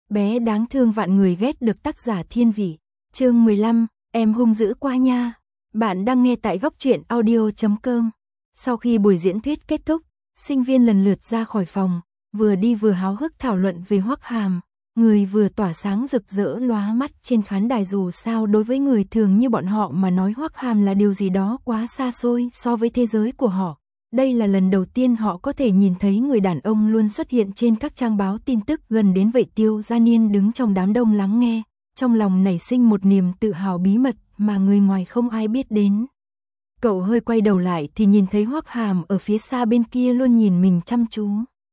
Bé đáng thương vạn người ghét được tác giả Thiên Vị. Chương 15, em hung dữ quá nha. Bạn đang nghe tại góc truyện audio.com. Sau khi buổi diễn thuyết kết thúc, sinh viên lần lượt ra khỏi phòng, vừa đi vừa háo hức thảo luận về Hoắc Hàm, người vừa tỏa sáng rực rỡ lóa mắt trên khán đài. Dù sao đối với người thường như bọn họ mà nói Hoắc Hàm là điều gì đó quá xa xôi so với thế giới của họ. Đây là lần đầu tiên họ có thể nhìn thấy người đàn ông luôn xuất hiện trên các trang báo tin tức gần đến vậy. Tiêu Gia Niên đứng trong đám đông lắng nghe, trong lòng nảy sinh một niềm tự hào bí mật mà người ngoài không ai biết đến. Cậu hơi quay đầu lại thì nhìn thấy Hoắc Hàm ở phía xa bên kia luôn nhìn mình chăm chú.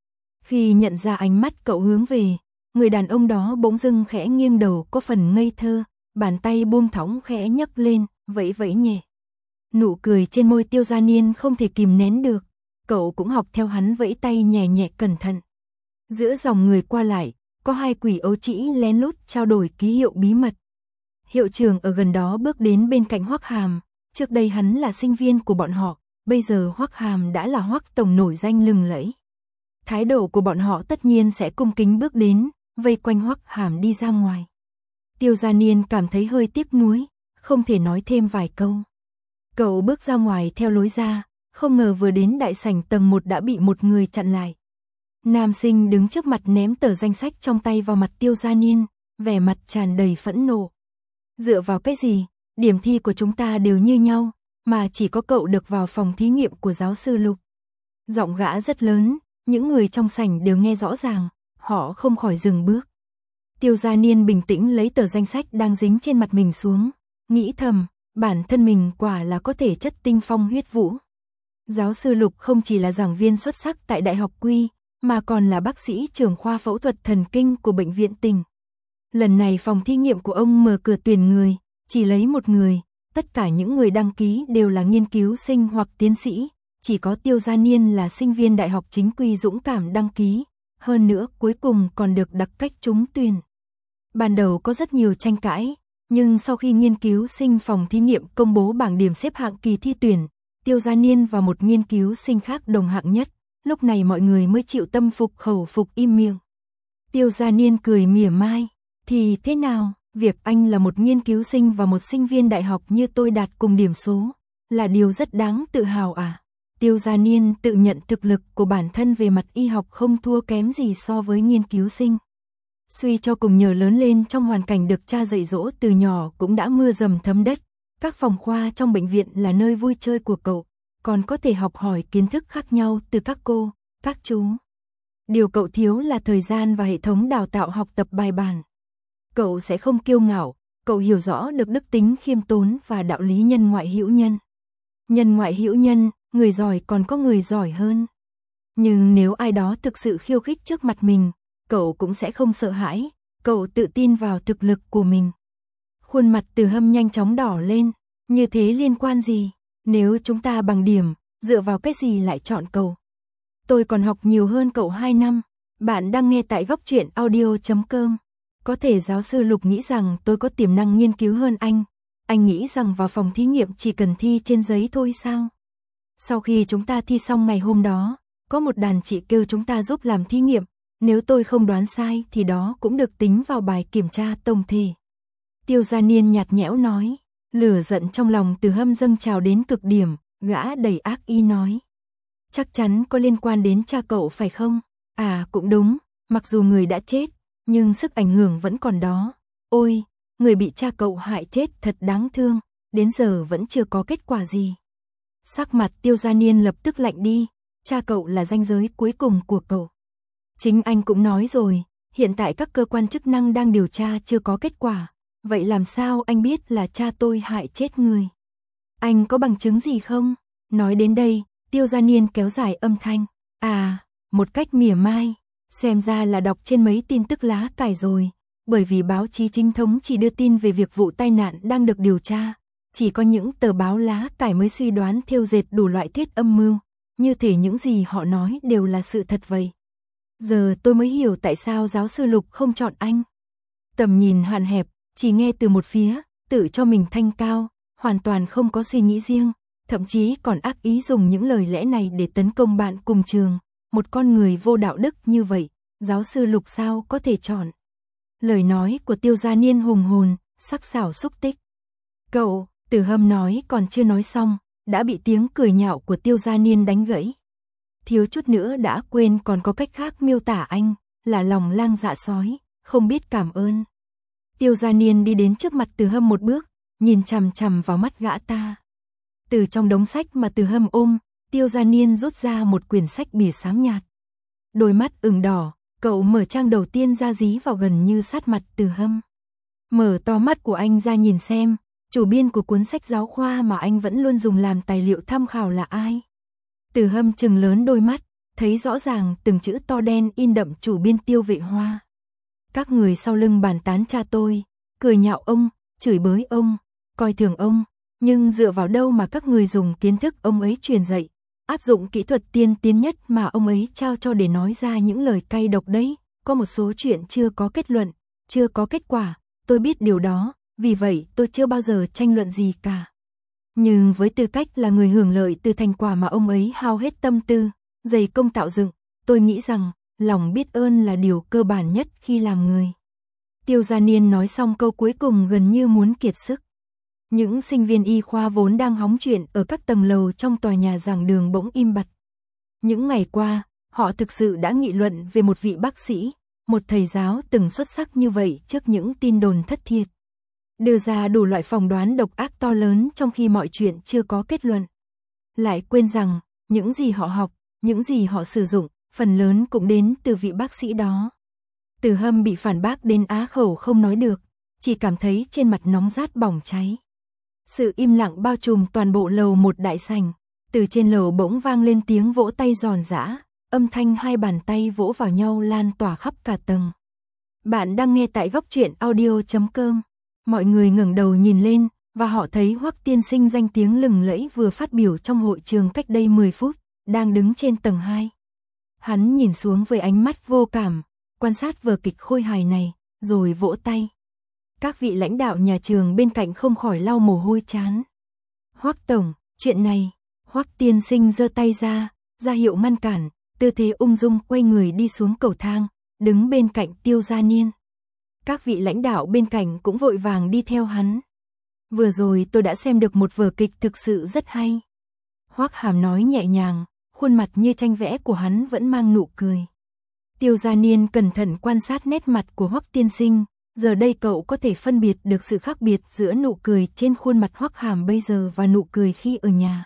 Khi nhận ra ánh mắt cậu hướng về, người đàn ông đó bỗng dưng khẽ nghiêng đầu có phần ngây thơ, bàn tay buông thõng khẽ nhấc lên, vẫy vẫy nhẹ. Nụ cười trên môi Tiêu Gia Niên không thể kìm nén được, cậu cũng học theo hắn vẫy tay nhẹ nhẹ cẩn thận. Giữa dòng người qua lại, có hai quỷ ấu trĩ lén lút trao đổi ký hiệu bí mật. Hiệu trưởng ở gần đó bước đến bên cạnh Hoắc Hàm, trước đây hắn là sinh viên của bọn họ, bây giờ Hoắc Hàm đã là Hoắc tổng nổi danh lừng lẫy. Thái độ của bọn họ tất nhiên sẽ cung kính bước đến, vây quanh Hoắc Hàm đi ra ngoài. Tiêu Gia Niên cảm thấy hơi tiếc nuối, không thể nói thêm vài câu. Cậu bước ra ngoài theo lối ra, không ngờ vừa đến đại sảnh tầng 1 đã bị một người chặn lại. Nam sinh đứng trước mặt ném tờ danh sách trong tay vào mặt Tiêu Gia Niên, vẻ mặt tràn đầy phẫn nộ. Dựa vào cái gì, điểm thi của chúng ta đều như nhau, mà chỉ có cậu được vào phòng thí nghiệm của giáo sư Lục. Giọng gã rất lớn, những người trong sảnh đều nghe rõ ràng, họ không khỏi dừng bước. Tiêu Gia Niên bình tĩnh lấy tờ danh sách đang dính trên mặt mình xuống, nghĩ thầm, bản thân mình quả là có thể chất tinh phong huyết vũ. Giáo sư Lục không chỉ là giảng viên xuất sắc tại Đại học Quy, mà còn là bác sĩ trưởng khoa phẫu thuật thần kinh của bệnh viện tỉnh. Lần này phòng thí nghiệm của ông mở cửa tuyển người, chỉ lấy một người, tất cả những người đăng ký đều là nghiên cứu sinh hoặc tiến sĩ, chỉ có Tiêu Gia Niên là sinh viên đại học chính quy dũng cảm đăng ký, hơn nữa cuối cùng còn được đặc cách trúng tuyển. Ban đầu có rất nhiều tranh cãi, nhưng sau khi nghiên cứu sinh phòng thí nghiệm công bố bảng điểm xếp hạng kỳ thi tuyển, Tiêu Gia Niên và một nghiên cứu sinh khác đồng hạng nhất, lúc này mọi người mới chịu tâm phục khẩu phục im miệng. Tiêu Gia Niên cười mỉa mai, thì thế nào, việc anh là một nghiên cứu sinh và một sinh viên đại học như tôi đạt cùng điểm số, là điều rất đáng tự hào à? Tiêu Gia Niên tự nhận thực lực của bản thân về mặt y học không thua kém gì so với nghiên cứu sinh. Suy cho cùng nhờ lớn lên trong hoàn cảnh được cha dạy dỗ từ nhỏ cũng đã mưa dầm thấm đất, các phòng khoa trong bệnh viện là nơi vui chơi của cậu, còn có thể học hỏi kiến thức khác nhau từ các cô, các chú. Điều cậu thiếu là thời gian và hệ thống đào tạo học tập bài bản. Cậu sẽ không kiêu ngạo, cậu hiểu rõ được đức tính khiêm tốn và đạo lý nhân ngoại hữu nhân. Nhân ngoại hữu nhân, người giỏi còn có người giỏi hơn. Nhưng nếu ai đó thực sự khiêu khích trước mặt mình, cậu cũng sẽ không sợ hãi, cậu tự tin vào thực lực của mình. Khuôn mặt Từ Hâm nhanh chóng đỏ lên, như thế liên quan gì? Nếu chúng ta bằng điểm, dựa vào cái gì lại chọn cậu? Tôi còn học nhiều hơn cậu 2 năm. Bạn đang nghe tại góc truyện audio.com. Có thể giáo sư Lục nghĩ rằng tôi có tiềm năng nghiên cứu hơn anh. Anh nghĩ rằng vào phòng thí nghiệm chỉ cần thi trên giấy thôi sao? Sau khi chúng ta thi xong ngày hôm đó, có một đàn chị kêu chúng ta giúp làm thí nghiệm. Nếu tôi không đoán sai thì đó cũng được tính vào bài kiểm tra tổng thể. Tiêu Gia Niên nhạt nhẽo nói, lửa giận trong lòng Từ Hâm dâng trào đến cực điểm, gã đầy ác ý nói. Chắc chắn có liên quan đến cha cậu phải không? À cũng đúng, mặc dù người đã chết, nhưng sức ảnh hưởng vẫn còn đó. Ôi, người bị cha cậu hại chết thật đáng thương, đến giờ vẫn chưa có kết quả gì. Sắc mặt Tiêu Gia Niên lập tức lạnh đi, cha cậu là ranh giới cuối cùng của cậu. Chính anh cũng nói rồi, hiện tại các cơ quan chức năng đang điều tra chưa có kết quả, vậy làm sao anh biết là cha tôi hại chết người? Anh có bằng chứng gì không? Nói đến đây, Tiêu Gia Niên kéo dài âm thanh. À, một cách mỉa mai, xem ra là đọc trên mấy tin tức lá cải rồi, bởi vì báo chí chính thống chỉ đưa tin về việc vụ tai nạn đang được điều tra, chỉ có những tờ báo lá cải mới suy đoán thêu dệt đủ loại thuyết âm mưu, như thể những gì họ nói đều là sự thật vậy. Giờ tôi mới hiểu tại sao giáo sư Lục không chọn anh. Tầm nhìn hạn hẹp, chỉ nghe từ một phía, tự cho mình thanh cao, hoàn toàn không có suy nghĩ riêng, thậm chí còn ác ý dùng những lời lẽ này để tấn công bạn cùng trường. Một con người vô đạo đức như vậy, giáo sư Lục sao có thể chọn. Lời nói của Tiêu Gia Niên hùng hồn, sắc sảo xúc tích. Cậu, Từ Hâm nói còn chưa nói xong, đã bị tiếng cười nhạo của Tiêu Gia Niên đánh gãy. Thiếu chút nữa đã quên còn có cách khác miêu tả anh, là lòng lang dạ sói, không biết cảm ơn. Tiêu Gia Niên đi đến trước mặt Từ Hâm một bước, nhìn chằm chằm vào mắt gã ta. Từ trong đống sách mà Từ Hâm ôm, Tiêu Gia Niên rút ra một quyển sách bìa xám nhạt. Đôi mắt ửng đỏ, cậu mở trang đầu tiên ra dí vào gần như sát mặt Từ Hâm. Mở to mắt của anh ra nhìn xem, chủ biên của cuốn sách giáo khoa mà anh vẫn luôn dùng làm tài liệu tham khảo là ai. Từ Hâm trừng lớn đôi mắt, thấy rõ ràng từng chữ to đen in đậm chủ biên Tiêu Vệ Hoa. Các người sau lưng bàn tán cha tôi, cười nhạo ông, chửi bới ông, coi thường ông, nhưng dựa vào đâu mà các người dùng kiến thức ông ấy truyền dạy, áp dụng kỹ thuật tiên tiến nhất mà ông ấy trao cho để nói ra những lời cay độc đấy. Có một số chuyện chưa có kết luận, chưa có kết quả, tôi biết điều đó, vì vậy tôi chưa bao giờ tranh luận gì cả. Nhưng với tư cách là người hưởng lợi từ thành quả mà ông ấy hao hết tâm tư, dày công tạo dựng, tôi nghĩ rằng lòng biết ơn là điều cơ bản nhất khi làm người. Tiêu Gia Niên nói xong câu cuối cùng gần như muốn kiệt sức. Những sinh viên y khoa vốn đang hóng chuyện ở các tầng lầu trong tòa nhà giảng đường bỗng im bặt. Những ngày qua, họ thực sự đã nghị luận về một vị bác sĩ, một thầy giáo từng xuất sắc như vậy trước những tin đồn thất thiệt. Đưa ra đủ loại phỏng đoán độc ác to lớn trong khi mọi chuyện chưa có kết luận. Lại quên rằng, những gì họ học, những gì họ sử dụng, phần lớn cũng đến từ vị bác sĩ đó. Từ Hâm bị phản bác đến á khẩu không nói được, chỉ cảm thấy trên mặt nóng rát bỏng cháy. Sự im lặng bao trùm toàn bộ lầu một đại sảnh, từ trên lầu bỗng vang lên tiếng vỗ tay giòn giã, âm thanh hai bàn tay vỗ vào nhau lan tỏa khắp cả tầng. Bạn đang nghe tại góc truyện audio.com. Mọi người ngẩng đầu nhìn lên, và họ thấy Hoắc tiên sinh danh tiếng lừng lẫy vừa phát biểu trong hội trường cách đây 10 phút, đang đứng trên tầng 2. Hắn nhìn xuống với ánh mắt vô cảm, quan sát vở kịch khôi hài này, rồi vỗ tay. Các vị lãnh đạo nhà trường bên cạnh không khỏi lau mồ hôi trán. Hoắc tổng, chuyện này, Hoắc tiên sinh giơ tay ra hiệu ngăn cản, tư thế ung dung quay người đi xuống cầu thang, đứng bên cạnh Tiêu Gia Niên. Các vị lãnh đạo bên cạnh cũng vội vàng đi theo hắn. Vừa rồi tôi đã xem được một vở kịch thực sự rất hay. Hoắc Hàm nói nhẹ nhàng, khuôn mặt như tranh vẽ của hắn vẫn mang nụ cười. Tiêu Gia Niên cẩn thận quan sát nét mặt của Hoắc tiên sinh, giờ đây cậu có thể phân biệt được sự khác biệt giữa nụ cười trên khuôn mặt Hoắc Hàm bây giờ và nụ cười khi ở nhà.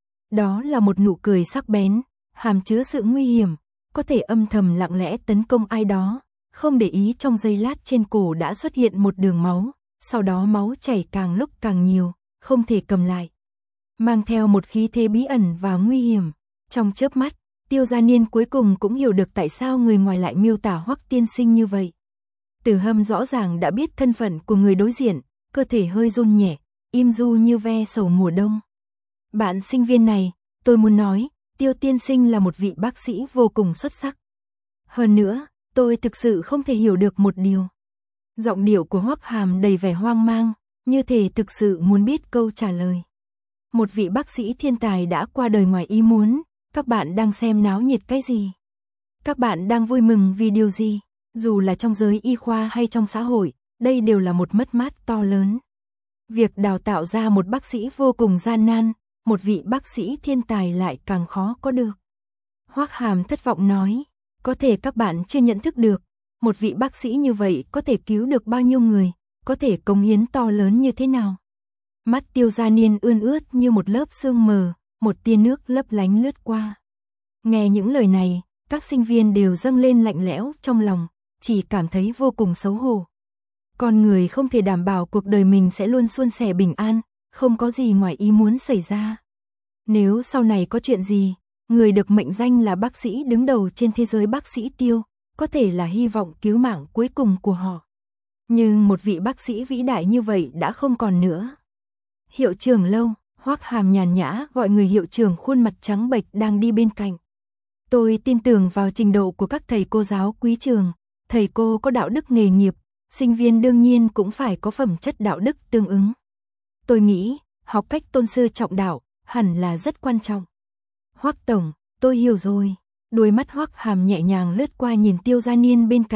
Đó là một nụ cười sắc bén, hàm chứa sự nguy hiểm, có thể âm thầm lặng lẽ tấn công ai đó, không để ý trong giây lát trên cổ đã xuất hiện một đường máu, sau đó máu chảy càng lúc càng nhiều, không thể cầm lại. Mang theo một khí thế bí ẩn và nguy hiểm, trong chớp mắt, Tiêu Gia Niên cuối cùng cũng hiểu được tại sao người ngoài lại miêu tả Hoắc tiên sinh như vậy. Từ Hâm rõ ràng đã biết thân phận của người đối diện, cơ thể hơi run nhẹ, im du như ve sầu mùa đông. Bạn sinh viên này, tôi muốn nói, Tiêu tiên sinh là một vị bác sĩ vô cùng xuất sắc. Hơn nữa, tôi thực sự không thể hiểu được một điều. Giọng điệu của Hoắc Hàm đầy vẻ hoang mang, như thể thực sự muốn biết câu trả lời. Một vị bác sĩ thiên tài đã qua đời ngoài ý muốn, các bạn đang xem náo nhiệt cái gì? Các bạn đang vui mừng vì điều gì? Dù là trong giới y khoa hay trong xã hội, đây đều là một mất mát to lớn. Việc đào tạo ra một bác sĩ vô cùng gian nan, một vị bác sĩ thiên tài lại càng khó có được. Hoắc Hàm thất vọng nói, có thể các bạn chưa nhận thức được, một vị bác sĩ như vậy có thể cứu được bao nhiêu người, có thể cống hiến to lớn như thế nào. Mắt Tiêu Gia Niên ươn ướt như một lớp sương mờ, một tia nước lấp lánh lướt qua. Nghe những lời này, các sinh viên đều dâng lên lạnh lẽo trong lòng, chỉ cảm thấy vô cùng xấu hổ. Con người không thể đảm bảo cuộc đời mình sẽ luôn suôn sẻ bình an, không có gì ngoài ý muốn xảy ra. Nếu sau này có chuyện gì, người được mệnh danh là bác sĩ đứng đầu trên thế giới bác sĩ Tiêu, có thể là hy vọng cứu mạng cuối cùng của họ. Nhưng một vị bác sĩ vĩ đại như vậy đã không còn nữa. Hiệu trưởng Lâu, Hoắc Hàm nhàn nhã gọi người hiệu trưởng khuôn mặt trắng bệch đang đi bên cạnh. Tôi tin tưởng vào trình độ của các thầy cô giáo quý trường, thầy cô có đạo đức nghề nghiệp, sinh viên đương nhiên cũng phải có phẩm chất đạo đức tương ứng. Tôi nghĩ, học cách tôn sư trọng đạo, hẳn là rất quan trọng. Hoắc tổng, tôi hiểu rồi. Đôi mắt Hoắc Hàm nhẹ nhàng lướt qua nhìn Tiêu Gia Niên bên cạnh,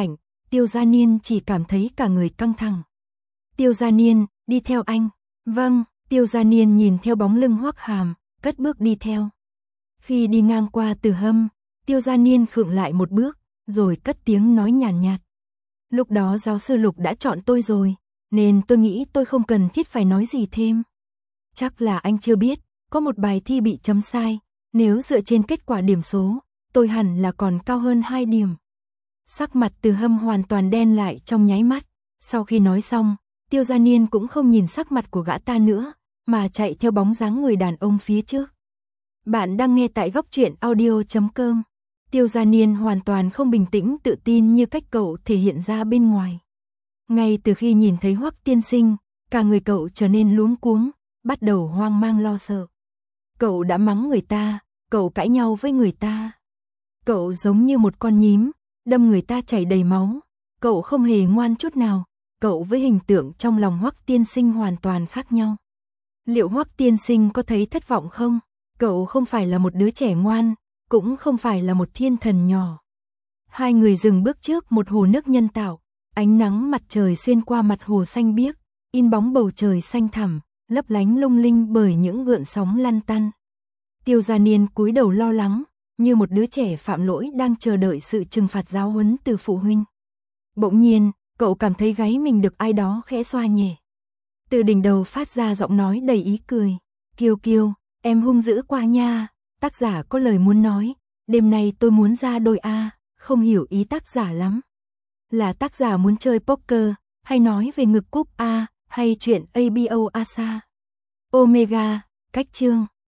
Tiêu Gia Niên chỉ cảm thấy cả người căng thẳng. Tiêu Gia Niên, đi theo anh. Vâng, Tiêu Gia Niên nhìn theo bóng lưng Hoắc Hàm, cất bước đi theo. Khi đi ngang qua Từ Hâm, Tiêu Gia Niên khựng lại một bước, rồi cất tiếng nói nhàn nhạt. Lúc đó giáo sư Lục đã chọn tôi rồi, nên tôi nghĩ tôi không cần thiết phải nói gì thêm. Chắc là anh chưa biết, có một bài thi bị chấm sai, nếu dựa trên kết quả điểm số, tôi hẳn là còn cao hơn 2 điểm. Sắc mặt Từ Hâm hoàn toàn đen lại trong nháy mắt, sau khi nói xong, Tiêu Gia Niên cũng không nhìn sắc mặt của gã ta nữa, mà chạy theo bóng dáng người đàn ông phía trước. Bạn đang nghe tại Góc Truyện Audio.com. Tiêu Gia Niên hoàn toàn không bình tĩnh tự tin như cách cậu thể hiện ra bên ngoài. Ngay từ khi nhìn thấy Hoắc tiên sinh, cả người cậu trở nên luống cuống, bắt đầu hoang mang lo sợ. Cậu đã mắng người ta, cậu cãi nhau với người ta. Cậu giống như một con nhím, đâm người ta chảy đầy máu. Cậu không hề ngoan chút nào, cậu với hình tượng trong lòng Hoắc tiên sinh hoàn toàn khác nhau. Liệu Hoắc tiên sinh có thấy thất vọng không? Cậu không phải là một đứa trẻ ngoan, cũng không phải là một thiên thần nhỏ. Hai người dừng bước trước một hồ nước nhân tạo, ánh nắng mặt trời xuyên qua mặt hồ xanh biếc, in bóng bầu trời xanh thẳm, lấp lánh lung linh bởi những gợn sóng lăn tăn. Tiêu Gia Niên cúi đầu lo lắng, như một đứa trẻ phạm lỗi đang chờ đợi sự trừng phạt giáo huấn từ phụ huynh. Bỗng nhiên, cậu cảm thấy gáy mình được ai đó khẽ xoa nhẹ. Từ đỉnh đầu phát ra giọng nói đầy ý cười. Kiều Kiều, em hung dữ quá nha. Tác giả có lời muốn nói, đêm nay tôi muốn ra đôi A, không hiểu ý tác giả lắm. Là tác giả muốn chơi poker, hay nói về ngực cúp A, hay chuyện ABO ASA. Omega, cách chương.